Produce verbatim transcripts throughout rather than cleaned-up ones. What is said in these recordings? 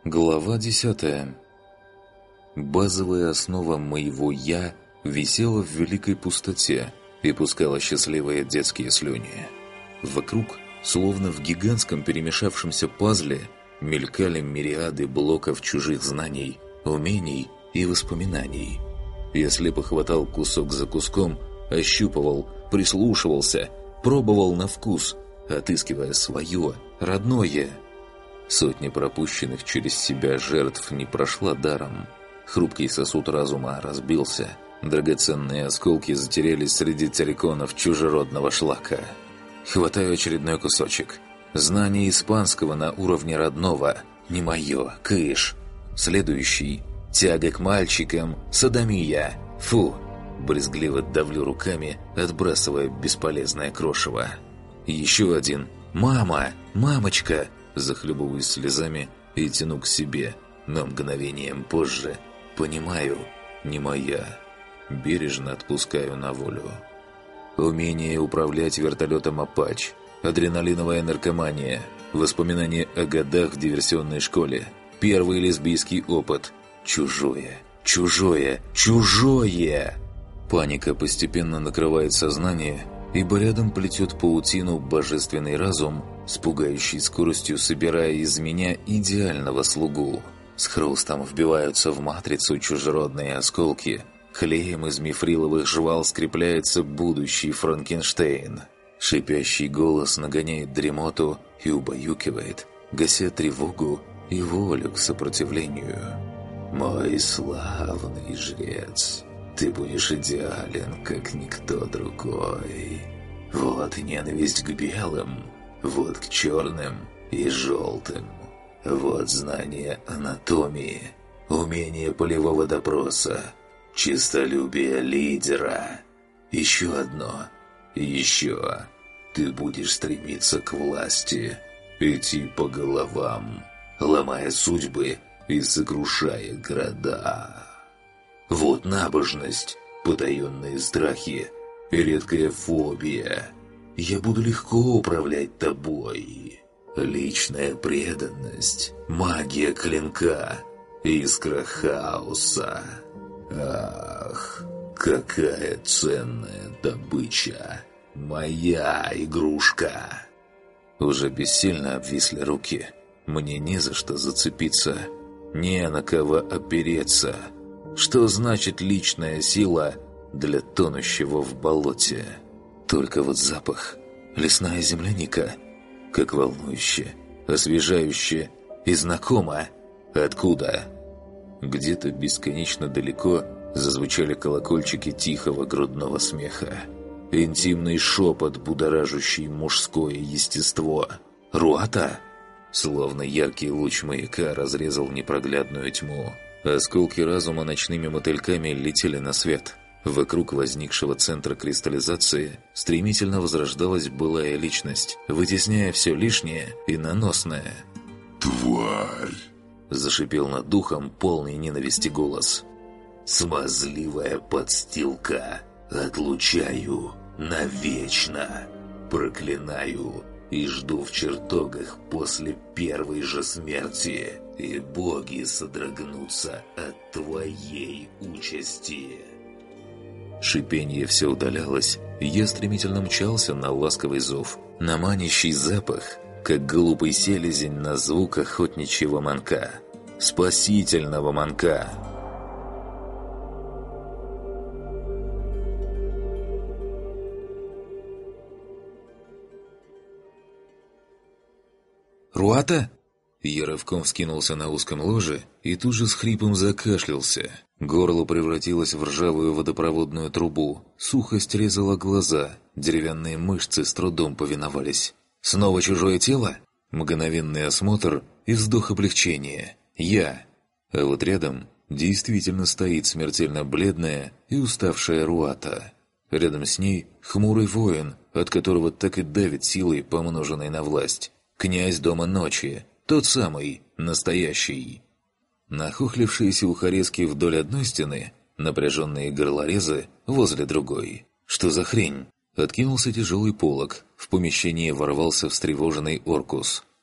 Глава десятая. Базовая основа моего «я» висела в великой пустоте и пускала счастливые детские слюни. Вокруг, словно в гигантском перемешавшемся пазле, мелькали мириады блоков чужих знаний, умений и воспоминаний. Я слепо хватал кусок за куском, ощупывал, прислушивался, пробовал на вкус, отыскивая свое, родное. Сотни пропущенных через себя жертв не прошла даром. Хрупкий сосуд разума разбился, драгоценные осколки затерялись среди терриконов чужеродного шлака. Хватаю очередной кусочек. Знание испанского на уровне родного. Не мое, кыш. Следующий. Тяга к мальчикам, содомия. Фу. Брезгливо давлю руками, отбрасывая бесполезное крошево. Еще один. Мама, мамочка. Захлебываюсь слезами и тяну к себе, но мгновением позже понимаю, не моя. Бережно отпускаю на волю. Умение управлять вертолетом «Апач», адреналиновая наркомания, воспоминания о годах в диверсионной школе, первый лесбийский опыт. Чужое, чужое, чужое! Паника постепенно накрывает сознание, ибо рядом плетет паутину божественный разум, с пугающей скоростью собирая из меня идеального слугу. С хрустом вбиваются в матрицу чужеродные осколки. Клеем из мифриловых жвал скрепляется будущий Франкенштейн. Шипящий голос нагоняет дремоту и убаюкивает, гася тревогу и волю к сопротивлению. «Мой славный жрец, ты будешь идеален, как никто другой. Вот ненависть к белым, вот к черным и желтым. Вот знание анатомии, умение полевого допроса, честолюбие лидера. Еще одно, еще. Ты будешь стремиться к власти, идти по головам, ломая судьбы и сокрушая города. Вот набожность, потаенные страхи и редкая фобия. Я буду легко управлять тобой. Личная преданность, магия клинка, искра хаоса. Ах, какая ценная добыча! Моя игрушка!» Уже бессильно обвисли руки. Мне не за что зацепиться, не на кого опереться. Что значит личная сила для тонущего в болоте? Только вот запах, лесная земляника, как волнующе, освежающе и знакомо. Откуда? Где-то бесконечно далеко зазвучали колокольчики тихого грудного смеха. Интимный шепот, будоражащий мужское естество. «Руата?» Словно яркий луч маяка разрезал непроглядную тьму. Осколки разума ночными мотыльками летели на свет. Вокруг возникшего центра кристаллизации стремительно возрождалась былая личность, вытесняя все лишнее и наносное. «Тварь!» – зашипел над духом полный ненависти голос. «Смазливая подстилка! Отлучаю навечно! Проклинаю и жду в чертогах после первой же смерти, и боги содрогнутся от твоей участи!» Шипенье все удалялось, и я стремительно мчался на ласковый зов, на манящий запах, как глупый селезень на звук охотничьего манка. Спасительного манка! «Руата?» Я рывком вскинулся на узком ложе и тут же с хрипом закашлялся. Горло превратилось в ржавую водопроводную трубу, сухость резала глаза, деревянные мышцы с трудом повиновались. «Снова чужое тело?» Мгновенный осмотр и вздох облегчения. «Я!» А вот рядом действительно стоит смертельно бледная и уставшая Руата. Рядом с ней хмурый воин, от которого так и давит силой, помноженной на власть. Князь Дома Ночи. Тот самый, настоящий. Нахохлившиеся ухарезки вдоль одной стены, напряженные горлорезы возле другой. Что за хрень? Откинулся тяжелый полог. В помещение ворвался встревоженный Оркус.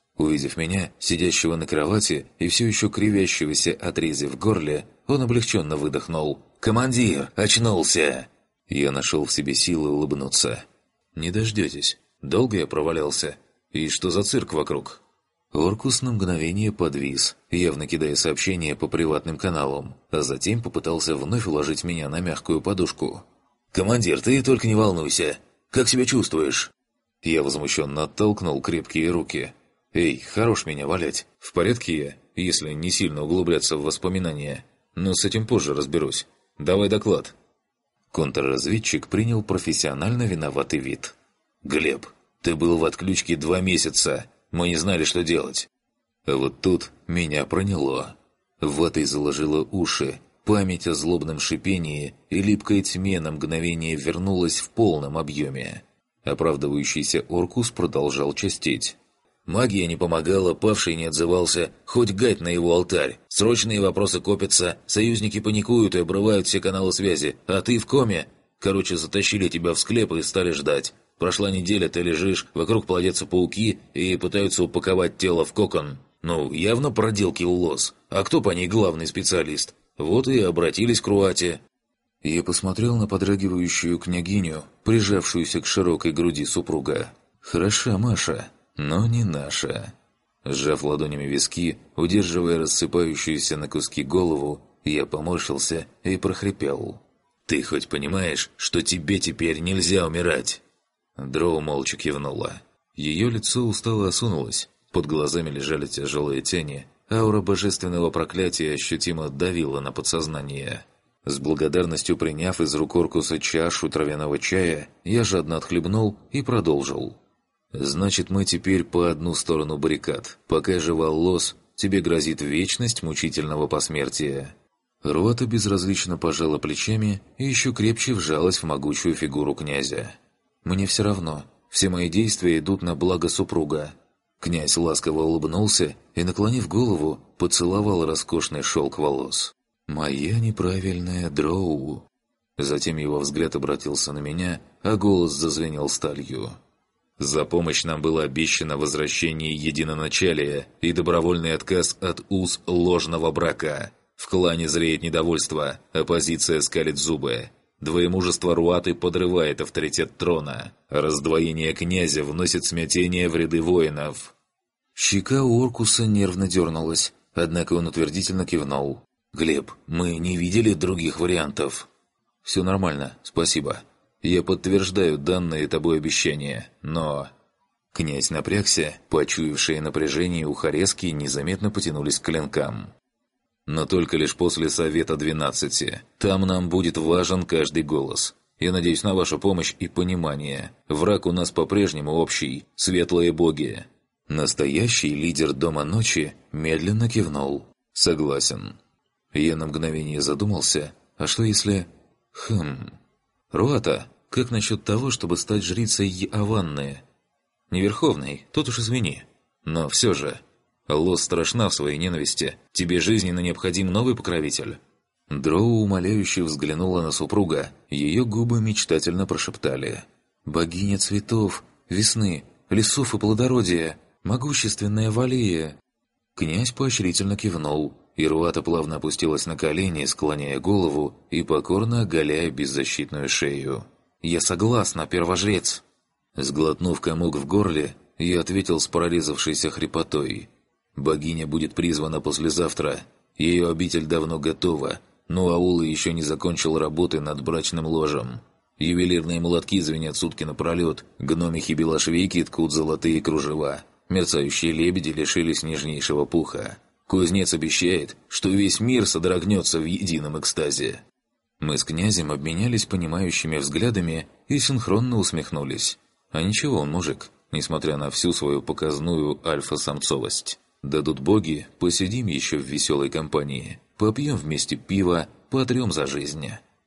Увидев меня, сидящего на кровати и все еще кривящегося от рези в горле, он облегченно выдохнул. «Командир, очнулся!» Я нашел в себе силы улыбнуться. «Не дождетесь. Долго я провалялся? И что за цирк вокруг?» Оркус на мгновение подвис, явно кидая сообщения по приватным каналам, а затем попытался вновь уложить меня на мягкую подушку. «Командир, ты только не волнуйся. Как себя чувствуешь?» Я возмущенно оттолкнул крепкие руки. «Эй, хорош меня валять. В порядке я, если не сильно углубляться в воспоминания. Но с этим позже разберусь. Давай доклад». Контрразведчик принял профессионально виноватый вид. «Глеб, ты был в отключке два месяца. Мы не знали, что делать». А вот тут меня проняло. Ватой заложило уши. Память о злобном шипении и липкой тьме на мгновение вернулась в полном объеме. Оправдывающийся Оркус продолжал частеть. «Магия не помогала, павший не отзывался, хоть гать на его алтарь. Срочные вопросы копятся, союзники паникуют и обрывают все каналы связи, а ты в коме. Короче, затащили тебя в склеп и стали ждать. Прошла неделя, ты лежишь, вокруг плодятся пауки и пытаются упаковать тело в кокон. Ну, явно проделки у лос. А кто по ней главный специалист? Вот и обратились к Руате». Я посмотрел на подрагивающую княгиню, прижавшуюся к широкой груди супруга. «Хороша Маша, но не наша». Сжав ладонями виски, удерживая рассыпающуюся на куски голову, я поморщился и прохрипел. «Ты хоть понимаешь, что тебе теперь нельзя умирать?» Дроу молча кивнула. Ее лицо устало осунулось, под глазами лежали тяжелые тени, аура божественного проклятия ощутимо давила на подсознание. С благодарностью приняв из рук Оркуса чашу травяного чая, я жадно отхлебнул и продолжил. «Значит, мы теперь по одну сторону баррикад. Пока жива Лос, тебе грозит вечность мучительного посмертия». Руата безразлично пожала плечами и еще крепче вжалась в могучую фигуру князя. «Мне все равно. Все мои действия идут на благо супруга». Князь ласково улыбнулся и, наклонив голову, поцеловал роскошный шелк волос. «Моя неправильная Дроу». Затем его взгляд обратился на меня, а голос зазвенел сталью. «За помощь нам было обещано возвращение единоначалия и добровольный отказ от уз ложного брака. В клане зреет недовольство, оппозиция скалит зубы. Двоемужество Руаты подрывает авторитет трона. Раздвоение князя вносит смятение в ряды воинов». Щека у Оркуса нервно дернулась, однако он утвердительно кивнул. «Глеб, мы не видели других вариантов». «Все нормально, спасибо. Я подтверждаю данные тобой обещания, но...» Князь напрягся, почуявшие напряжение у Хорезки незаметно потянулись к клинкам. «Но только лишь после Совета двенадцати. Там нам будет важен каждый голос. Я надеюсь на вашу помощь и понимание. Враг у нас по-прежнему общий, светлые боги». Настоящий лидер Дома Ночи медленно кивнул. «Согласен». Я на мгновение задумался, а что если... Хм... Руата, как насчет того, чтобы стать жрицей Яванны? Не верховной, тут уж извини. Но все же... Лос страшна в своей ненависти. Тебе жизненно необходим новый покровитель». Дроу умоляюще взглянула на супруга. Ее губы мечтательно прошептали. «Богиня цветов, весны, лесов и плодородия, могущественная Валия». Князь поощрительно кивнул, и Руата плавно опустилась на колени, склоняя голову и покорно оголяя беззащитную шею. «Я согласна, первожрец!» Сглотнув комок в горле, я ответил с прорезавшейся хрипотой. «Богиня будет призвана послезавтра. Ее обитель давно готова, но аул еще не закончил работы над брачным ложем. Ювелирные молотки звенят сутки напролет, гномихи-белошвейки ткут золотые кружева, мерцающие лебеди лишились нежнейшего пуха. Кузнец обещает, что весь мир содрогнется в едином экстазе». Мы с князем обменялись понимающими взглядами и синхронно усмехнулись. А ничего он мужик, несмотря на всю свою показную альфа-самцовость. Дадут боги, посидим еще в веселой компании, попьем вместе пиво, потрем за жизнь.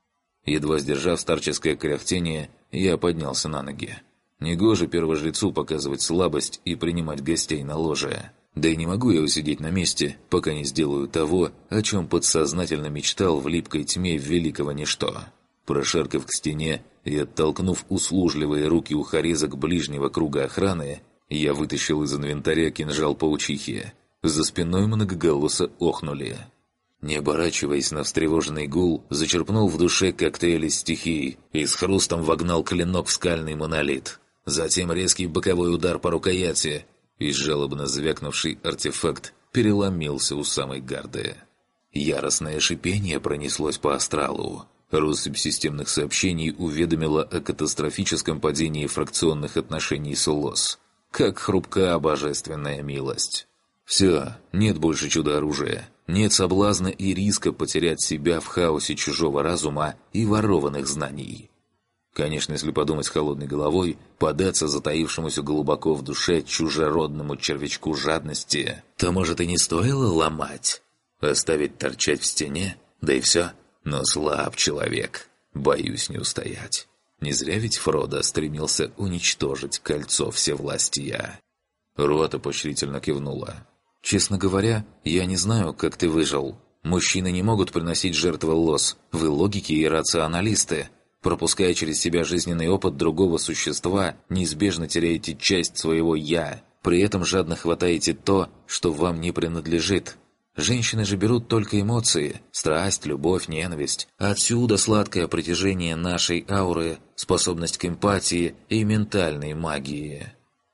Едва сдержав старческое кряхтение, я поднялся на ноги. Негоже первожрецу показывать слабость и принимать гостей на ложе. Да и не могу я усидеть на месте, пока не сделаю того, о чем подсознательно мечтал в липкой тьме великого ничто. Прошаркав к стене и оттолкнув услужливые руки у хорезок ближнего круга охраны, Я вытащил из инвентаря кинжал паучихи. За спиной многоголосо охнули. Не оборачиваясь на встревоженный гул, зачерпнул в душе коктейль из стихий и с хрустом вогнал клинок в скальный монолит. Затем резкий боковой удар по рукояти, и жалобно звякнувший артефакт переломился у самой гарды. Яростное шипение пронеслось по астралу. Россыпь системных сообщений уведомила о катастрофическом падении фракционных отношений с ЛОС. Как хрупка божественная милость. Все, нет больше чудо-оружия. Нет соблазна и риска потерять себя в хаосе чужого разума и ворованных знаний. Конечно, если подумать холодной головой, податься затаившемуся глубоко в душе чужеродному червячку жадности, то, может, и не стоило ломать. Оставить торчать в стене, да и все. Но слаб человек, боюсь не устоять. Не зря ведь Фродо стремился уничтожить кольцо всевластия. Руата поощрительно кивнула. «Честно говоря, я не знаю, как ты выжил. Мужчины не могут приносить жертвы ЛОС. Вы логики и рационалисты. Пропуская через себя жизненный опыт другого существа, неизбежно теряете часть своего «я». При этом жадно хватаете то, что вам не принадлежит. Женщины же берут только эмоции, страсть, любовь, ненависть. Отсюда сладкое притяжение нашей ауры, способность к эмпатии и ментальной магии».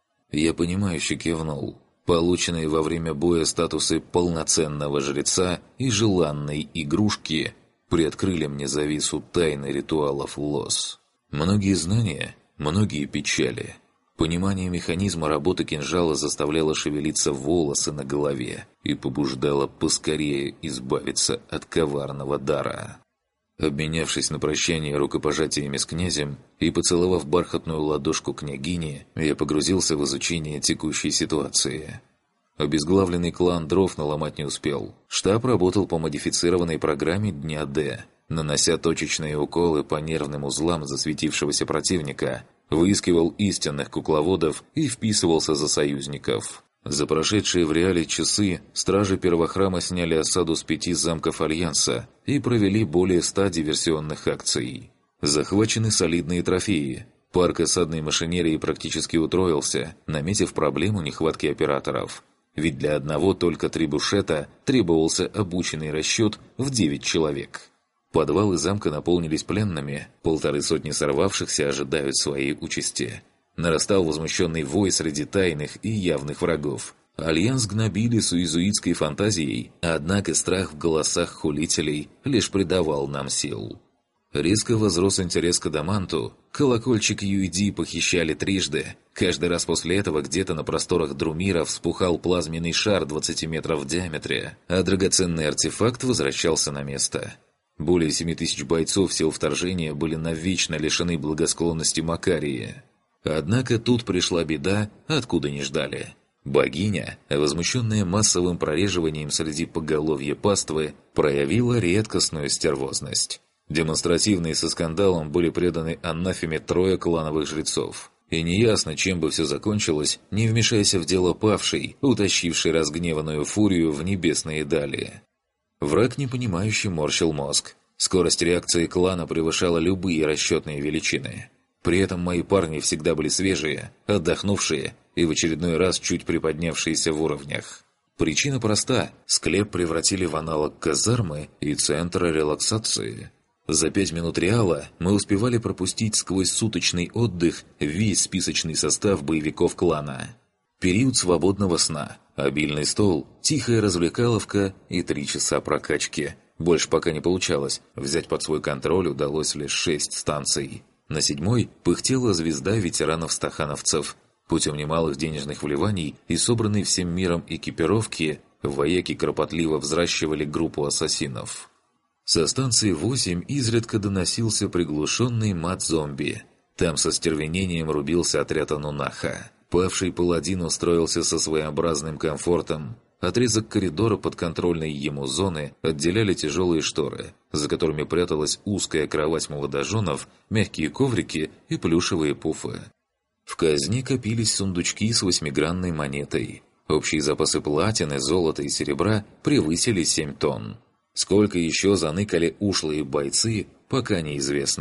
Я понимающе кивнул. Полученные во время боя статусы полноценного жреца и желанной игрушки приоткрыли мне завесу тайны ритуалов ЛОС. Многие знания, многие печали. Понимание механизма работы кинжала заставляло шевелиться волосы на голове и побуждало поскорее избавиться от коварного дара. Обменявшись на прощание рукопожатиями с князем и поцеловав бархатную ладошку княгини, я погрузился в изучение текущей ситуации. Обезглавленный клан дров наломать не успел. Штаб работал по модифицированной программе Дня Д, нанося точечные уколы по нервным узлам засветившегося противника, выискивал истинных кукловодов и вписывался за союзников. За прошедшие в реале часы стражи Первохрама сняли осаду с пяти замков Альянса и провели более ста диверсионных акций. Захвачены солидные трофеи. Парк осадной машинерии практически утроился, наметив проблему нехватки операторов. Ведь для одного только трибушета требовался обученный расчет в девять человек. Подвалы замка наполнились пленными, полторы сотни сорвавшихся ожидают своей участи. Нарастал возмущенный вой среди тайных и явных врагов. Альянс гнобили с уизуитской фантазией, однако страх в голосах хулителей лишь придавал нам сил. Резко возрос интерес к адаманту, колокольчик ю и ди похищали трижды. Каждый раз после этого где-то на просторах Друмира вспухал плазменный шар двадцати метров в диаметре, а драгоценный артефакт возвращался на место. Более семи тысяч бойцов сил вторжения были навечно лишены благосклонности Макарии. Однако тут пришла беда, откуда не ждали. Богиня, возмущенная массовым прореживанием среди поголовья паствы, проявила редкостную стервозность. Демонстративно и со скандалом были преданы анафеме трое клановых жрецов. И неясно, чем бы все закончилось, не вмешайся в дело павшей, утащившей разгневанную фурию в небесные дали. Враг непонимающе морщил мозг. Скорость реакции клана превышала любые расчетные величины. При этом мои парни всегда были свежие, отдохнувшие и в очередной раз чуть приподнявшиеся в уровнях. Причина проста – склеп превратили в аналог казармы и центра релаксации. За пять минут реала мы успевали пропустить сквозь суточный отдых весь списочный состав боевиков клана. Период свободного сна, обильный стол, тихая развлекаловка и три часа прокачки. Больше пока не получалось, взять под свой контроль удалось лишь шесть станций. На седьмой пыхтела звезда ветеранов-стахановцев. Путем немалых денежных вливаний и собранной всем миром экипировки, вояки кропотливо взращивали группу ассасинов. Со станции восемь изредка доносился приглушенный мат зомби. Там со стервенением рубился отряд Анунаха. Павший паладин устроился со своеобразным комфортом. Отрезок коридора подконтрольной ему зоны отделяли тяжелые шторы, за которыми пряталась узкая кровать молодоженов, мягкие коврики и плюшевые пуфы. В казне копились сундучки с восьмигранной монетой. Общие запасы платины, золота и серебра превысили семь тонн. Сколько еще заныкали ушлые бойцы, пока неизвестно.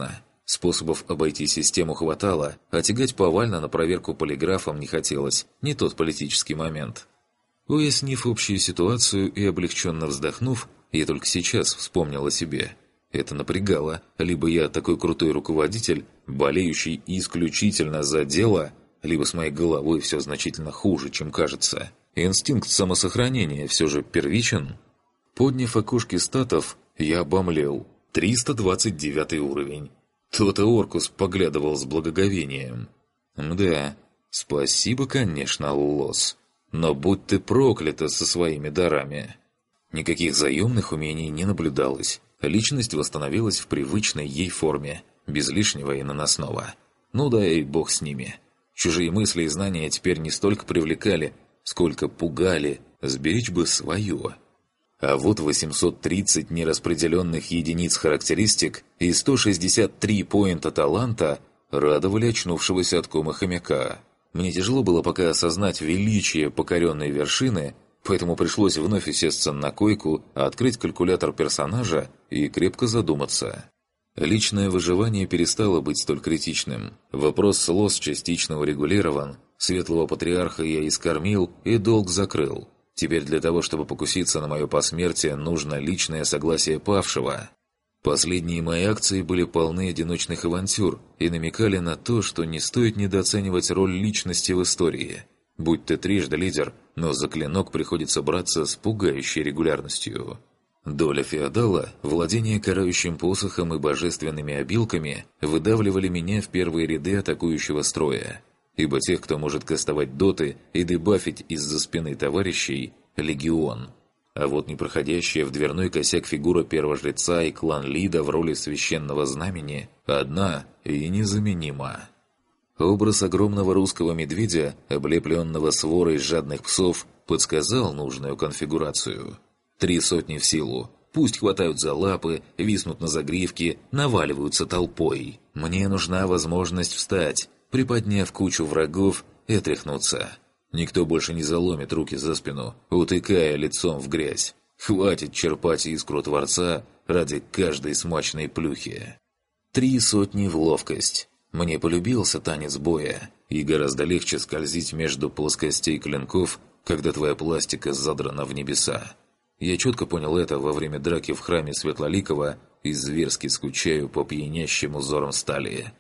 Способов обойти систему хватало, а тягать повально на проверку полиграфом не хотелось, не тот политический момент. Уяснив общую ситуацию и облегченно вздохнув, я только сейчас вспомнил о себе. Это напрягало, либо я такой крутой руководитель, болеющий исключительно за дело, либо с моей головой все значительно хуже, чем кажется. Инстинкт самосохранения все же первичен. Подняв окошки статов, я обомлел. триста двадцать девятый уровень. То-то Оркус поглядывал с благоговением. Да, спасибо, конечно, Лос. Но будь ты проклята со своими дарами. Никаких заемных умений не наблюдалось. Личность восстановилась в привычной ей форме, без лишнего и наносного. Ну да и бог с ними. Чужие мысли и знания теперь не столько привлекали, сколько пугали, сберечь бы свое. А вот восемьсот тридцать нераспределенных единиц характеристик и сто шестьдесят три поинта таланта радовали очнувшегося от комы хомяка. Мне тяжело было пока осознать величие покоренной вершины, поэтому пришлось вновь усесться на койку, открыть калькулятор персонажа и крепко задуматься. Личное выживание перестало быть столь критичным. Вопрос с лос частично урегулирован, светлого патриарха я искормил и долг закрыл. Теперь для того, чтобы покуситься на мое посмертие, нужно личное согласие павшего. Последние мои акции были полны одиночных авантюр и намекали на то, что не стоит недооценивать роль личности в истории. Будь ты трижды лидер, но за клинок приходится браться с пугающей регулярностью. Доля феодала, владение карающим посохом и божественными обилками выдавливали меня в первые ряды атакующего строя. Ибо тех, кто может кастовать доты и дебафить из-за спины товарищей – легион. А вот непроходящая в дверной косяк фигура первого жреца и клан Лида в роли священного знамени одна и незаменима. Образ огромного русского медведя, облепленного сворой жадных псов, подсказал нужную конфигурацию. Три сотни в силу. Пусть хватают за лапы, виснут на загривке, наваливаются толпой. Мне нужна возможность встать, приподняв кучу врагов и отряхнуться. Никто больше не заломит руки за спину, утыкая лицом в грязь. Хватит черпать искру Творца ради каждой смачной плюхи. Три сотни в ловкость. Мне полюбился танец боя, и гораздо легче скользить между плоскостей клинков, когда твоя пластика задрана в небеса. Я четко понял это во время драки в храме Светлоликова и зверски скучаю по пьянящим узорам стали.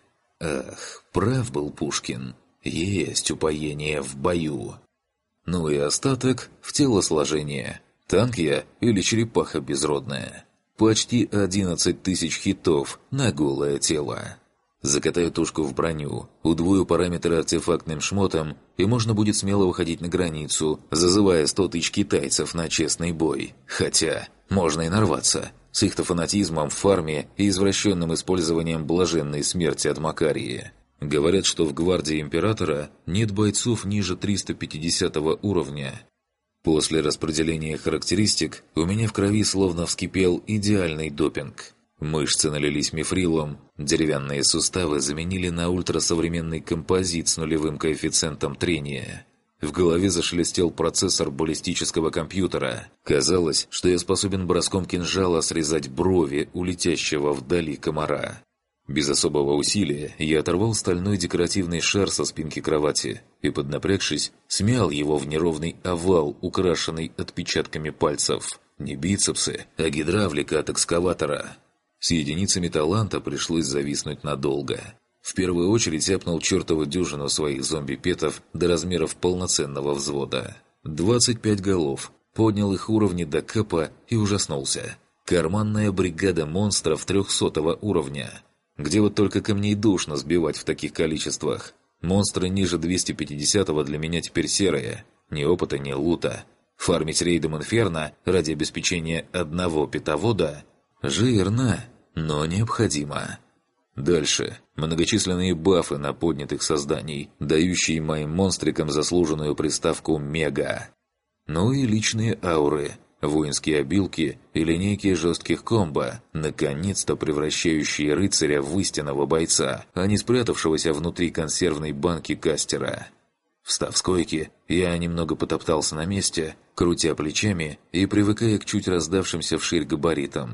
Ах, прав был Пушкин. Есть упоение в бою. Ну и остаток в телосложение. Танк я или черепаха безродная. Почти одиннадцать тысяч хитов на голое тело. Закатаю тушку в броню, удвою параметры артефактным шмотом, и можно будет смело выходить на границу, зазывая сто тысяч китайцев на честный бой. Хотя, можно и нарваться. С их-то фанатизмом в фарме и извращенным использованием блаженной смерти от Макарии. Говорят, что в гвардии императора нет бойцов ниже триста пятидесятого уровня. После распределения характеристик у меня в крови словно вскипел идеальный допинг. Мышцы налились мифрилом, деревянные суставы заменили на ультрасовременный композит с нулевым коэффициентом трения. В голове зашелестел процессор баллистического компьютера. Казалось, что я способен броском кинжала срезать брови у летящего вдали комара. Без особого усилия я оторвал стальной декоративный шар со спинки кровати и, поднапрягшись, смял его в неровный овал, украшенный отпечатками пальцев. Не бицепсы, а гидравлика от экскаватора. С единицами таланта пришлось зависнуть надолго. В первую очередь япнул чертову дюжину своих зомби-петов до размеров полноценного взвода. двадцать пять голов. Поднял их уровни до кэпа и ужаснулся. Карманная бригада монстров трехсотого уровня. Где вот только камней душно сбивать в таких количествах. Монстры ниже двести пятидесятого для меня теперь серые. Ни опыта, ни лута. Фармить рейдом Инферно ради обеспечения одного питовода жирно, но необходимо. Дальше. Многочисленные бафы на поднятых созданий, дающие моим монстрикам заслуженную приставку «Мега». Ну и личные ауры, воинские обилки и линейки жестких комбо, наконец-то превращающие рыцаря в истинного бойца, а не спрятавшегося внутри консервной банки кастера. Встав с койки, я немного потоптался на месте, крутя плечами и привыкая к чуть раздавшимся вширь габаритам.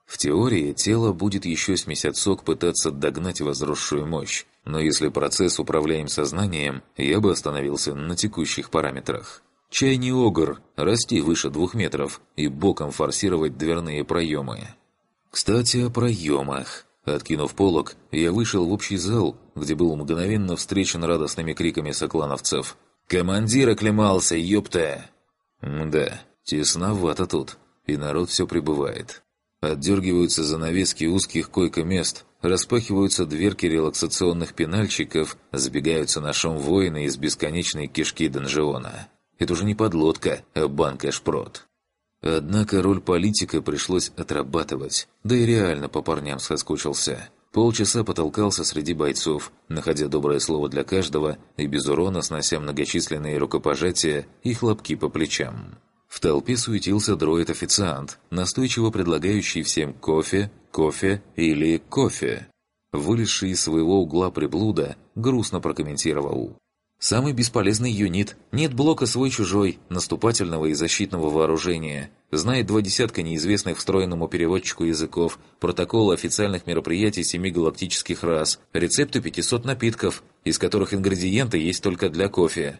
В теории тело будет еще с месяцок пытаться догнать возросшую мощь, но если процесс управляем сознанием, я бы остановился на текущих параметрах. Чай не огр, расти выше двух метров и боком форсировать дверные проемы. Кстати, о проемах. Откинув полог, я вышел в общий зал, где был мгновенно встречен радостными криками соклановцев. «Командир оклемался, ёпта!» Да, тесновато тут, и народ все прибывает. Отдергиваются занавески узких койко-мест, распахиваются дверки релаксационных пенальчиков, забегаются на шум воины из бесконечной кишки донжиона. Это уже не подлодка, а банка-шпрот. Однако роль политика пришлось отрабатывать, да и реально по парням соскучился. Полчаса потолкался среди бойцов, находя доброе слово для каждого и без урона снося многочисленные рукопожатия и хлопки по плечам. В толпе суетился дроид-официант, настойчиво предлагающий всем кофе, кофе или кофе. Вылезший из своего угла приблуда грустно прокомментировал. «Самый бесполезный юнит. Нет блока свой-чужой, наступательного и защитного вооружения. Знает два десятка неизвестных встроенному переводчику языков, протоколы официальных мероприятий семи галактических рас, рецепты пятисот напитков, из которых ингредиенты есть только для кофе».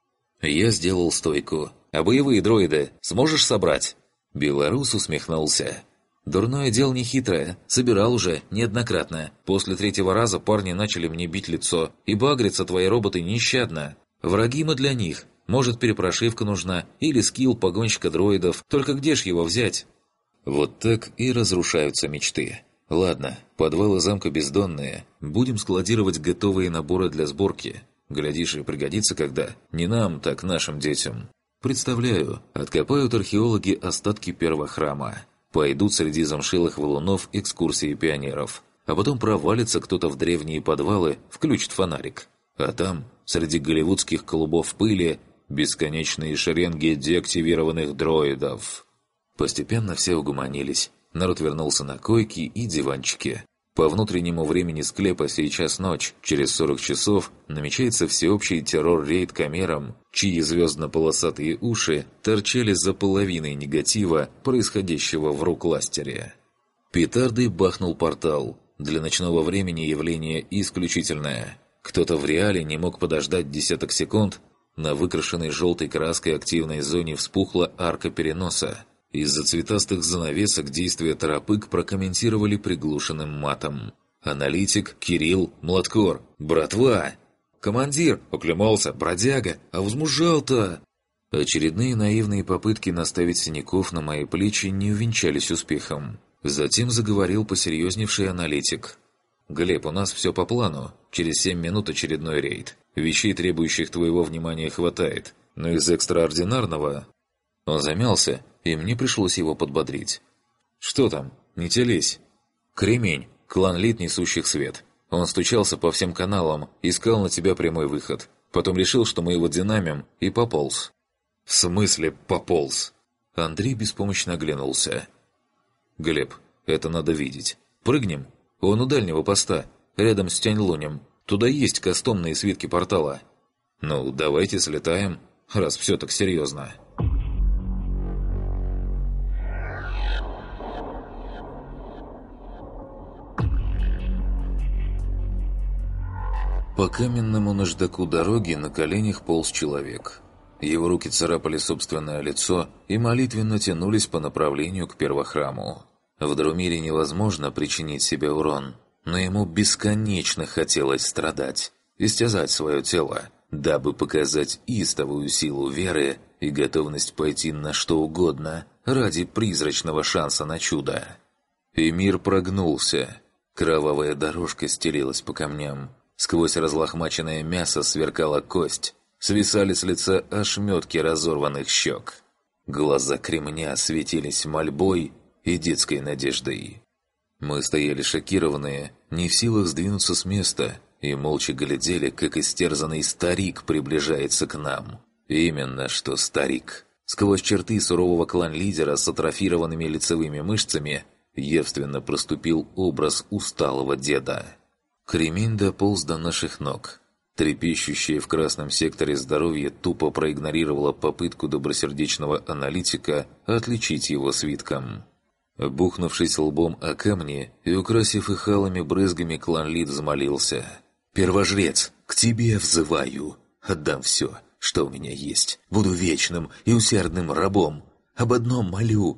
Я сделал стойку. «А боевые дроиды сможешь собрать?» Белорус усмехнулся. «Дурное дело нехитрое. Собирал уже, неоднократно. После третьего раза парни начали мне бить лицо. И багрятся твои роботы нещадно. Враги мы для них. Может, перепрошивка нужна, или скилл погонщика дроидов. Только где ж его взять?» Вот так и разрушаются мечты. Ладно, подвалы замка бездонные. Будем складировать готовые наборы для сборки. Глядишь, и пригодится когда. Не нам, так нашим детям. Представляю, откопают археологи остатки первого храма. Пойдут среди замшелых валунов экскурсии пионеров. А потом провалится кто-то в древние подвалы, включит фонарик. А там, среди голливудских клубов пыли, бесконечные шеренги деактивированных дроидов. Постепенно все угомонились. Народ вернулся на койки и диванчики. По внутреннему времени склепа сейчас ночь. Через сорок часов намечается всеобщий террор-рейд камерам, чьи звездно-полосатые уши торчали за половиной негатива, происходящего в ру-кластере. Петардой бахнул портал. Для ночного времени явление исключительное. Кто-то в реале не мог подождать десяток секунд. На выкрашенной желтой краской активной зоне вспухла арка переноса. Из-за цветастых занавесок действия торопык прокомментировали приглушенным матом. Аналитик, Кирилл, Младкор. «Братва!» «Командир!» «Оклемался! Бродяга! А возмужал-то!» Очередные наивные попытки наставить синяков на мои плечи не увенчались успехом. Затем заговорил посерьезневший аналитик. «Глеб, у нас все по плану. Через семь минут очередной рейд. Вещей, требующих твоего внимания, хватает. Но из экстраординарного...» Он замялся, и мне пришлось его подбодрить. «Что там? Не телись!» «Кремень, клан Лит, несущих свет. Он стучался по всем каналам, искал на тебя прямой выход. Потом решил, что мы его динамим, и пополз». «В смысле пополз?» Андрей беспомощно оглянулся. «Глеб, это надо видеть. Прыгнем? Он у дальнего поста, рядом с Тянь-Лунем. Туда есть кастомные свитки портала». «Ну, давайте слетаем, раз все так серьезно». По каменному наждаку дороги на коленях полз человек. Его руки царапали собственное лицо и молитвенно тянулись по направлению к первохраму. В Друмире невозможно причинить себе урон, но ему бесконечно хотелось страдать, истязать свое тело, дабы показать истовую силу веры и готовность пойти на что угодно ради призрачного шанса на чудо. И мир прогнулся. Кровавая дорожка стелилась по камням. Сквозь разлохмаченное мясо сверкала кость. Свисали с лица ошметки разорванных щек. Глаза кремня светились мольбой и детской надеждой. Мы стояли шокированные, не в силах сдвинуться с места, и молча глядели, как истерзанный старик приближается к нам. Именно что старик. Сквозь черты сурового клан-лидера с атрофированными лицевыми мышцами явственно проступил образ усталого деда. Кремень дополз до наших ног. Трепещущее в красном секторе здоровье тупо проигнорировало попытку добросердечного аналитика отличить его свитком. Бухнувшись лбом о камни и украсив их алыми брызгами, клан-лид взмолился. «Первожрец, к тебе взываю! Отдам все, что у меня есть. Буду вечным и усердным рабом. Об одном молю!»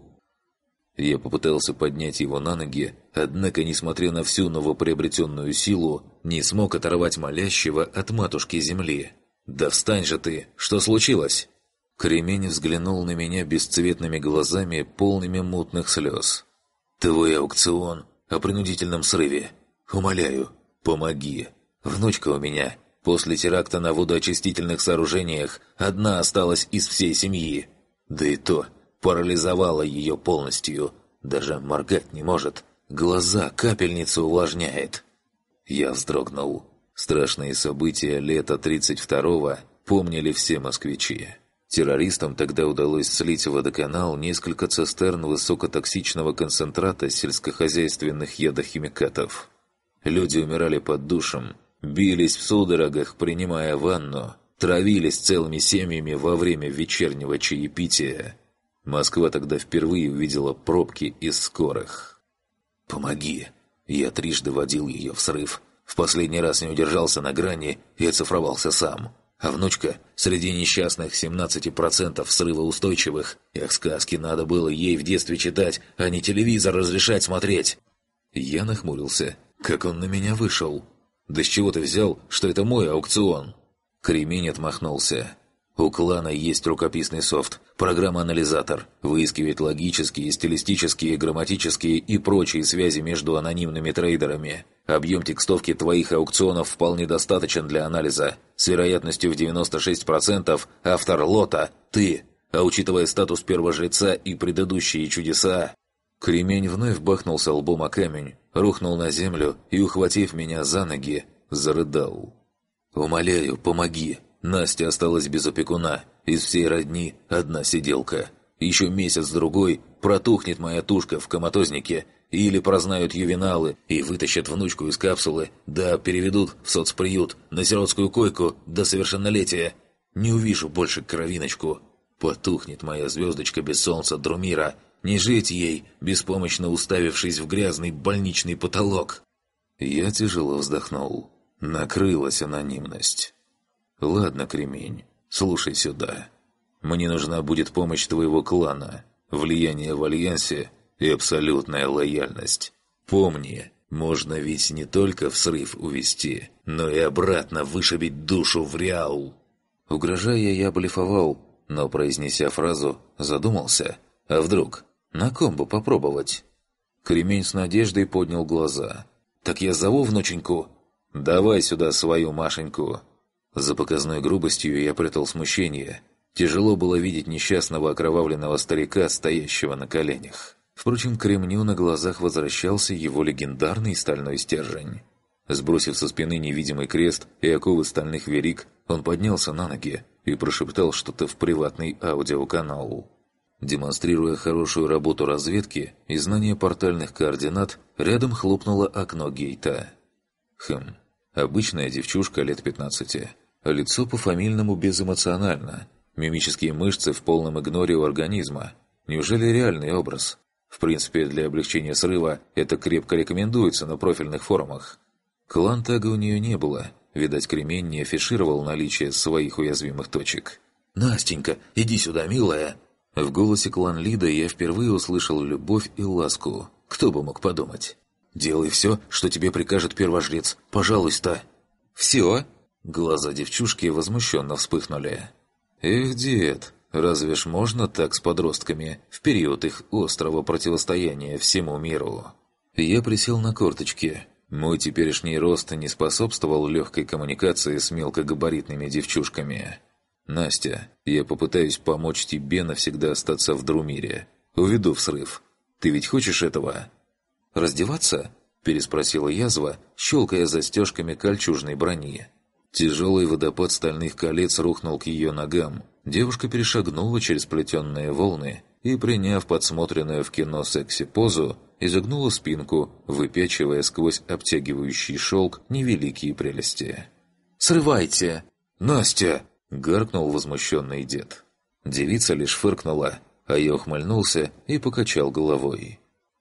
Я попытался поднять его на ноги, однако, несмотря на всю новоприобретенную силу, не смог оторвать молящего от матушки земли. «Да встань же ты! Что случилось?» Кремень взглянул на меня бесцветными глазами, полными мутных слез. «Твой аукцион о принудительном срыве. Умоляю, помоги. Внучка у меня после теракта на водоочистительных сооружениях одна осталась из всей семьи. Да и то парализовала ее полностью. Даже моргать не может. Глаза капельницу увлажняет». Я вздрогнул. Страшные события лета тридцать второго помнили все москвичи. Террористам тогда удалось слить в водоканал несколько цистерн высокотоксичного концентрата сельскохозяйственных ядохимикатов. Люди умирали под душем, бились в судорогах, принимая ванну, травились целыми семьями во время вечернего чаепития. Москва тогда впервые увидела пробки из скорых. «Помоги!» Я трижды водил ее в срыв. В последний раз не удержался на грани и оцифровался сам. А внучка среди несчастных семнадцати процентов срывоустойчивых. Эх, сказки надо было ей в детстве читать, а не телевизор разрешать смотреть. Я нахмурился. Как он на меня вышел? Да с чего ты взял, что это мой аукцион? Кремень отмахнулся. У клана есть рукописный софт, программа-анализатор, выискивает логические, стилистические, грамматические и прочие связи между анонимными трейдерами. Объем текстовки твоих аукционов вполне достаточен для анализа. С вероятностью в девяносто шесть процентов автор лота – ты. А учитывая статус первожреца и предыдущие чудеса... Кремень вновь бахнулся лбом о камень, рухнул на землю и, ухватив меня за ноги, зарыдал. «Умоляю, помоги. Настя осталась без опекуна. Из всей родни одна сиделка. Еще месяц-другой протухнет моя тушка в коматознике, или прознают ювеналы и вытащат внучку из капсулы, да переведут в соцприют на сиротскую койку до совершеннолетия. Не увижу больше кровиночку. Потухнет моя звездочка без солнца Друмира. Не жить ей, беспомощно уставившись в грязный больничный потолок». Я тяжело вздохнул. Накрылась анонимность. «Ладно, Кремень, слушай сюда. Мне нужна будет помощь твоего клана, влияние в Альянсе и абсолютная лояльность. Помни, можно ведь не только в срыв увести, но и обратно вышибить душу в реал». Угрожая, я блефовал, но, произнеся фразу, задумался. А вдруг? На ком бы попробовать? Кремень с надеждой поднял глаза. «Так я зову внученьку?» «Давай сюда свою Машеньку». За показной грубостью я прятал смущение. Тяжело было видеть несчастного окровавленного старика, стоящего на коленях. Впрочем, к Кремню на глазах возвращался его легендарный стальной стержень. Сбросив со спины невидимый крест и оковы стальных вериг, он поднялся на ноги и прошептал что-то в приватный аудиоканал. Демонстрируя хорошую работу разведки и знание портальных координат, рядом хлопнуло окно гейта. Хм, обычная девчушка лет пятнадцати. Лицо по-фамильному безэмоционально. Мимические мышцы в полном игноре у организма. Неужели реальный образ? В принципе, для облегчения срыва это крепко рекомендуется на профильных форумах. Клан-тага у нее не было. Видать, Кремень не афишировал наличие своих уязвимых точек. «Настенька, иди сюда, милая!» В голосе клан-лида я впервые услышал любовь и ласку. Кто бы мог подумать? «Делай все, что тебе прикажет первожрец. Пожалуйста!» «Все?» Глаза девчушки возмущенно вспыхнули. «Эх, дед, разве ж можно так с подростками в период их острого противостояния всему миру?» Я присел на корточки. Мой теперешний рост не способствовал легкой коммуникации с мелкогабаритными девчушками. «Настя, я попытаюсь помочь тебе навсегда остаться в Друмире. Уведу в срыв. Ты ведь хочешь этого?» «Раздеваться?» – переспросила язва, щелкая застежками кольчужной брони. Тяжелый водопад стальных колец рухнул к ее ногам. Девушка перешагнула через плетенные волны и, приняв подсмотренную в кино секси-позу, изогнула спинку, выпячивая сквозь обтягивающий шелк невеликие прелести. «Срывайте!» «Настя!» – гаркнул возмущенный дед. Девица лишь фыркнула, а я ухмыльнулся и покачал головой.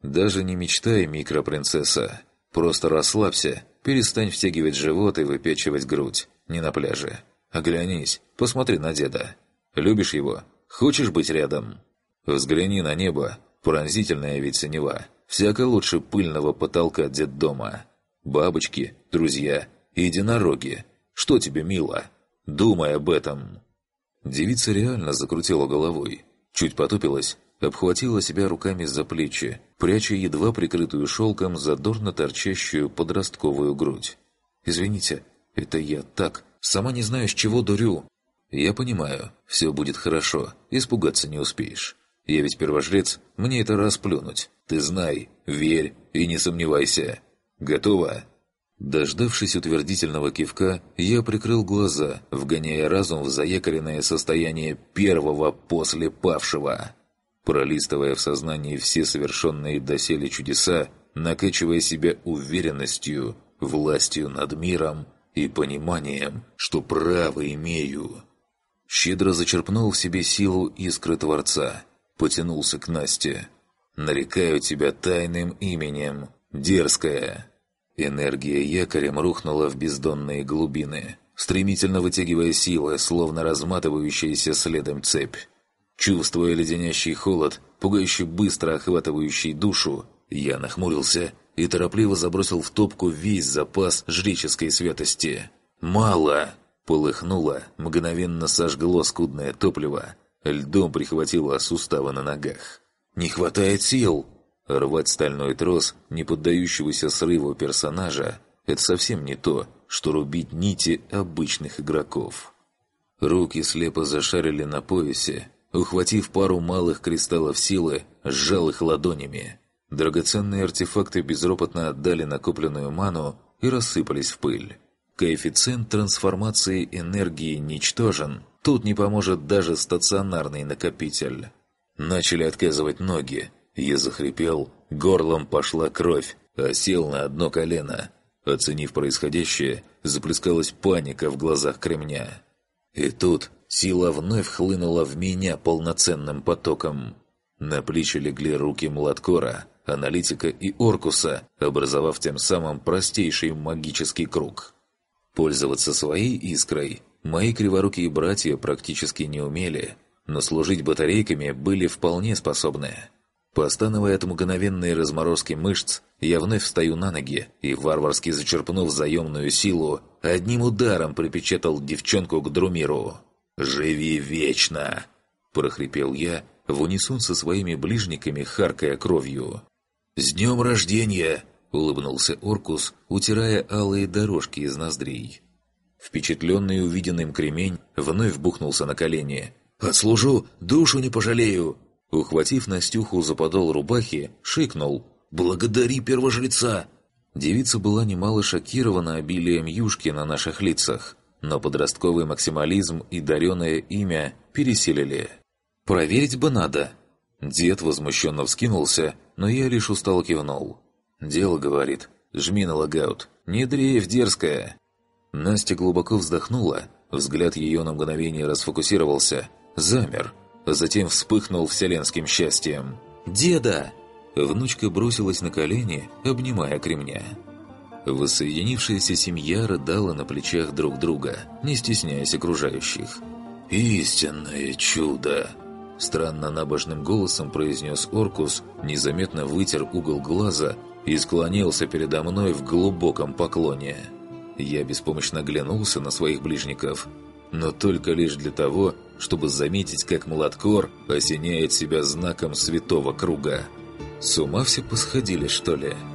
Даже не мечтай, микропринцесса. Просто расслабься, перестань втягивать живот и выпячивать грудь. Не на пляже. Оглянись, посмотри на деда. Любишь его? Хочешь быть рядом? Взгляни на небо, пронзительная ведь синева. Всяко лучше пыльного потолка детдома. Бабочки, друзья, единороги. Что тебе мило? Думай об этом. Девица реально закрутила головой. Чуть потупилась, обхватила себя руками за плечи, пряча едва прикрытую шелком задорно торчащую подростковую грудь. «Извините, это я так, сама не знаю, с чего дурю». «Я понимаю, все будет хорошо, испугаться не успеешь. Я ведь первожрец, мне это расплюнуть. Ты знай, верь и не сомневайся. Готова?» Дождавшись утвердительного кивка, я прикрыл глаза, вгоняя разум в заякоренное состояние первого после павшего. Пролистывая в сознании все совершенные доселе чудеса, накачивая себя уверенностью, властью над миром и пониманием, что право имею. Щедро зачерпнул в себе силу искры Творца, потянулся к Насте. «Нарекаю тебя тайным именем, дерзкая». Энергия якорем рухнула в бездонные глубины, стремительно вытягивая силы, словно разматывающаяся следом цепь. Чувствуя леденящий холод, пугающе быстро охватывающий душу, я нахмурился и торопливо забросил в топку весь запас жреческой святости. «Мало!» Полыхнуло, мгновенно сожгло скудное топливо, льдом прихватило суставы на ногах. «Не хватает сил!» Рвать стальной трос, не поддающегося срыву персонажа, это совсем не то, что рубить нити обычных игроков. Руки слепо зашарили на поясе, ухватив пару малых кристаллов силы, сжал их ладонями. Драгоценные артефакты безропотно отдали накопленную ману и рассыпались в пыль. Коэффициент трансформации энергии ничтожен, тут не поможет даже стационарный накопитель. Начали отказывать ноги. Я захрипел, горлом пошла кровь, а сел на одно колено. Оценив происходящее, заплескалась паника в глазах кремня. И тут сила вновь хлынула в меня полноценным потоком. На плечи легли руки Младкора, Аналитика и Оркуса, образовав тем самым простейший магический круг. Пользоваться своей искрой мои криворукие братья практически не умели, но служить батарейками были вполне способны. Постановая от мгновенной разморозки мышц, я вновь встаю на ноги и, варварски зачерпнув заемную силу, одним ударом припечатал девчонку к Друмиру. «Живи вечно!» – прохрипел я, в унисон со своими ближниками, харкая кровью. «С днем рождения!» – улыбнулся Оркус, утирая алые дорожки из ноздрей. Впечатленный увиденным кремень вновь бухнулся на колени. «Отслужу, душу не пожалею!» Ухватив Настюху за подол рубахи, шикнул: «Благодари первожреца!» Девица была немало шокирована обилием юшки на наших лицах, но подростковый максимализм и дареное имя пересилили. «Проверить бы надо!» Дед возмущенно вскинулся, но я лишь устало кивнул. «Дело, — говорит, — жми на логаут, не дрейф, дерзкая!» Настя глубоко вздохнула, взгляд ее на мгновение расфокусировался, замер, затем вспыхнул вселенским счастьем. «Деда!» Внучка бросилась на колени, обнимая кремня. Воссоединившаяся семья рыдала на плечах друг друга, не стесняясь окружающих. «Истинное чудо!» Странно набожным голосом произнес Оркус, незаметно вытер угол глаза и склонился передо мной в глубоком поклоне. Я беспомощно оглянулся на своих ближников, но только лишь для того, чтобы заметить, как Младкор осеняет себя знаком святого круга. С ума все посходили, что ли?»